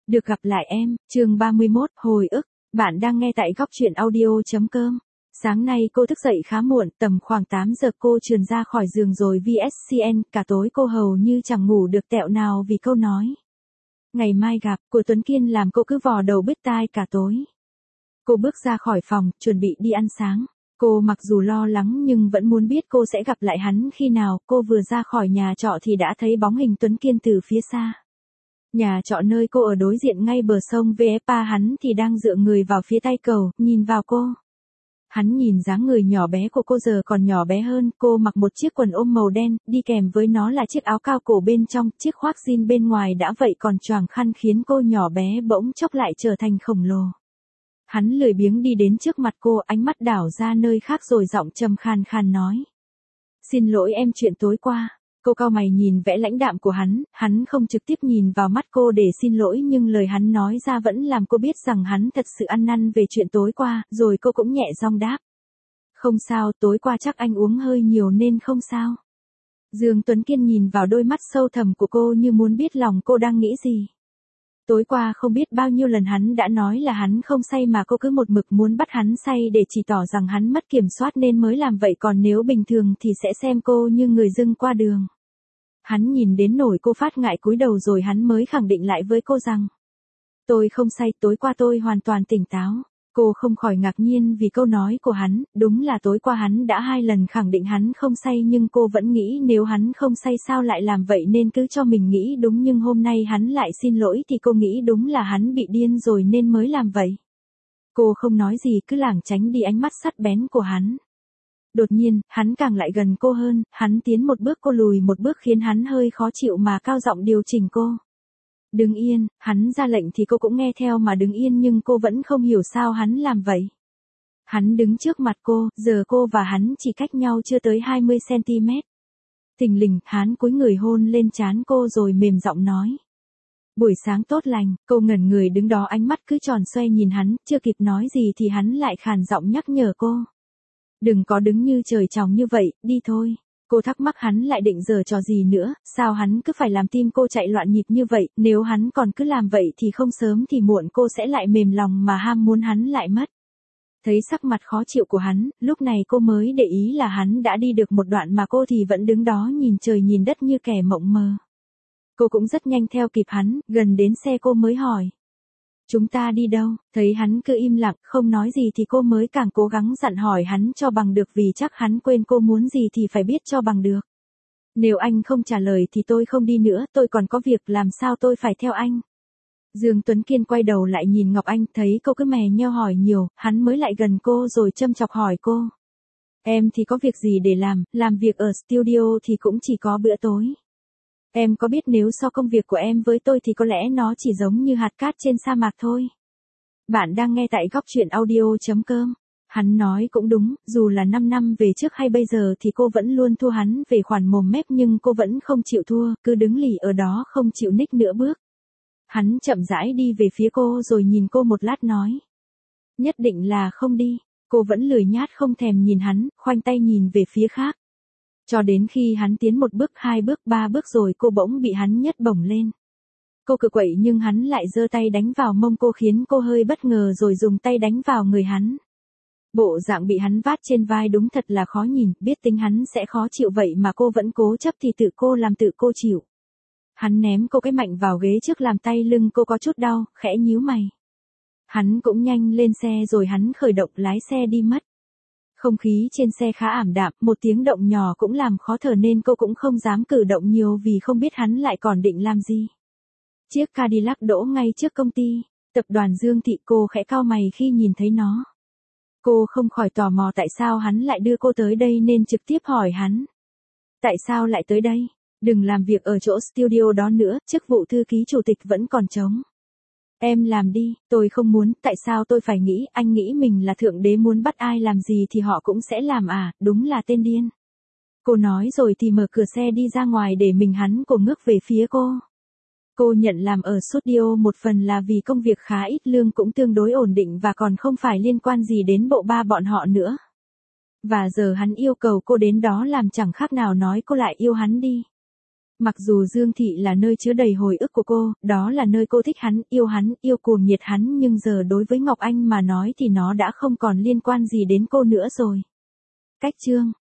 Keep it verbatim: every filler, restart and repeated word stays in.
Được gặp lại em, chương ba mươi mốt, hồi ức. Bạn đang nghe tại góc truyện audio.com. Sáng nay cô thức dậy khá muộn, tầm khoảng tám giờ cô trườn ra khỏi giường rồi vê ét xê en, cả tối cô hầu như chẳng ngủ được tẹo nào vì câu nói. Ngày mai gặp, của Tuấn Kiên làm cô cứ vò đầu bứt tai cả tối. Cô bước ra khỏi phòng, chuẩn bị đi ăn sáng. Cô mặc dù lo lắng nhưng vẫn muốn biết cô sẽ gặp lại hắn khi nào. Cô vừa ra khỏi nhà trọ thì đã thấy bóng hình Tuấn Kiên từ phía xa. Nhà trọ nơi cô ở đối diện ngay bờ sông vê ép a, hắn thì đang dựa người vào phía tay cầu, nhìn vào cô. Hắn nhìn dáng người nhỏ bé của cô giờ còn nhỏ bé hơn, cô mặc một chiếc quần ôm màu đen, đi kèm với nó là chiếc áo cao cổ bên trong, chiếc khoác jean bên ngoài đã vậy còn choàng khăn khiến cô nhỏ bé bỗng chốc lại trở thành khổng lồ. Hắn lười biếng đi đến trước mặt cô, ánh mắt đảo ra nơi khác rồi giọng trầm khàn khàn nói. Xin lỗi em chuyện tối qua. Cô cau mày nhìn vẻ lãnh đạm của hắn, hắn không trực tiếp nhìn vào mắt cô để xin lỗi nhưng lời hắn nói ra vẫn làm cô biết rằng hắn thật sự ăn năn về chuyện tối qua, rồi cô cũng nhẹ giọng đáp. Không sao, tối qua chắc anh uống hơi nhiều nên không sao. Dương Tuấn Kiên nhìn vào đôi mắt sâu thẳm của cô như muốn biết lòng cô đang nghĩ gì. Tối qua không biết bao nhiêu lần hắn đã nói là hắn không say mà cô cứ một mực muốn bắt hắn say để chỉ tỏ rằng hắn mất kiểm soát nên mới làm vậy, còn nếu bình thường thì sẽ xem cô như người dưng qua đường. Hắn nhìn đến nỗi cô phát ngại cúi đầu rồi hắn mới khẳng định lại với cô rằng. Tôi không say, tối qua tôi hoàn toàn tỉnh táo. Cô không khỏi ngạc nhiên vì câu nói của hắn, đúng là tối qua hắn đã hai lần khẳng định hắn không say nhưng cô vẫn nghĩ nếu hắn không say sao lại làm vậy nên cứ cho mình nghĩ đúng, nhưng hôm nay hắn lại xin lỗi thì cô nghĩ đúng là hắn bị điên rồi nên mới làm vậy. Cô không nói gì cứ lảng tránh đi ánh mắt sắc bén của hắn. Đột nhiên, hắn càng lại gần cô hơn, hắn tiến một bước cô lùi một bước khiến hắn hơi khó chịu mà cao giọng điều chỉnh cô. Đứng yên, hắn ra lệnh thì cô cũng nghe theo mà đứng yên nhưng cô vẫn không hiểu sao hắn làm vậy. Hắn đứng trước mặt cô, giờ cô và hắn chỉ cách nhau chưa tới hai mươi xăng-ti-mét. Thình lình, hắn cúi người hôn lên trán cô rồi mềm giọng nói. Buổi sáng tốt lành, cô ngẩn người đứng đó ánh mắt cứ tròn xoay nhìn hắn, chưa kịp nói gì thì hắn lại khàn giọng nhắc nhở cô. Đừng có đứng như trời trồng như vậy, đi thôi. Cô thắc mắc hắn lại định giở trò gì nữa, sao hắn cứ phải làm tim cô chạy loạn nhịp như vậy, nếu hắn còn cứ làm vậy thì không sớm thì muộn cô sẽ lại mềm lòng mà ham muốn hắn lại mất. Thấy sắc mặt khó chịu của hắn, lúc này cô mới để ý là hắn đã đi được một đoạn mà cô thì vẫn đứng đó nhìn trời nhìn đất như kẻ mộng mơ. Cô cũng rất nhanh theo kịp hắn, gần đến xe cô mới hỏi. Chúng ta đi đâu? Thấy hắn cứ im lặng, không nói gì thì cô mới càng cố gắng dặn hỏi hắn cho bằng được vì chắc hắn quên cô muốn gì thì phải biết cho bằng được. Nếu anh không trả lời thì tôi không đi nữa, tôi còn có việc làm sao tôi phải theo anh. Dương Tuấn Kiên quay đầu lại nhìn Ngọc Anh, thấy cô cứ mè nheo hỏi nhiều, hắn mới lại gần cô rồi châm chọc hỏi cô. Em thì có việc gì để làm, làm việc ở studio thì cũng chỉ có bữa tối. Em có biết nếu so công việc của em với tôi thì có lẽ nó chỉ giống như hạt cát trên sa mạc thôi. Bạn đang nghe tại góc truyện audio.com. Hắn nói cũng đúng, dù là năm năm về trước hay bây giờ thì cô vẫn luôn thua hắn về khoản mồm mép nhưng cô vẫn không chịu thua, cứ đứng lì ở đó không chịu nhích nửa bước. Hắn chậm rãi đi về phía cô rồi nhìn cô một lát nói. Nhất định là không đi. Cô vẫn lười nhát không thèm nhìn hắn, khoanh tay nhìn về phía khác. Cho đến khi hắn tiến một bước, hai bước, ba bước rồi cô bỗng bị hắn nhấc bổng lên. Cô cự quậy nhưng hắn lại giơ tay đánh vào mông cô khiến cô hơi bất ngờ rồi dùng tay đánh vào người hắn. Bộ dạng bị hắn vát trên vai đúng thật là khó nhìn, biết tính hắn sẽ khó chịu vậy mà cô vẫn cố chấp thì tự cô làm tự cô chịu. Hắn ném cô cái mạnh vào ghế trước làm tay lưng cô có chút đau, khẽ nhíu mày. Hắn cũng nhanh lên xe rồi hắn khởi động lái xe đi mất. Không khí trên xe khá ảm đạm, một tiếng động nhỏ cũng làm khó thở nên cô cũng không dám cử động nhiều vì không biết hắn lại còn định làm gì. Chiếc Cadillac đỗ ngay trước công ty, tập đoàn Dương Thị, cô khẽ cau mày khi nhìn thấy nó. Cô không khỏi tò mò tại sao hắn lại đưa cô tới đây nên trực tiếp hỏi hắn. Tại sao lại tới đây? Đừng làm việc ở chỗ studio đó nữa, chức vụ thư ký chủ tịch vẫn còn trống. Em làm đi, tôi không muốn, tại sao tôi phải nghĩ, anh nghĩ mình là thượng đế muốn bắt ai làm gì thì họ cũng sẽ làm à, đúng là tên điên. Cô nói rồi thì mở cửa xe đi ra ngoài để mình hắn cô ngước về phía cô. Cô nhận làm ở studio một phần là vì công việc khá ít, lương cũng tương đối ổn định và còn không phải liên quan gì đến bộ ba bọn họ nữa. Và giờ hắn yêu cầu cô đến đó làm chẳng khác nào nói cô lại yêu hắn đi. Mặc dù Dương Thị là nơi chứa đầy hồi ức của cô, đó là nơi cô thích hắn, yêu hắn, yêu cuồng nhiệt hắn, nhưng giờ đối với Ngọc Anh mà nói thì nó đã không còn liên quan gì đến cô nữa rồi. Cách chương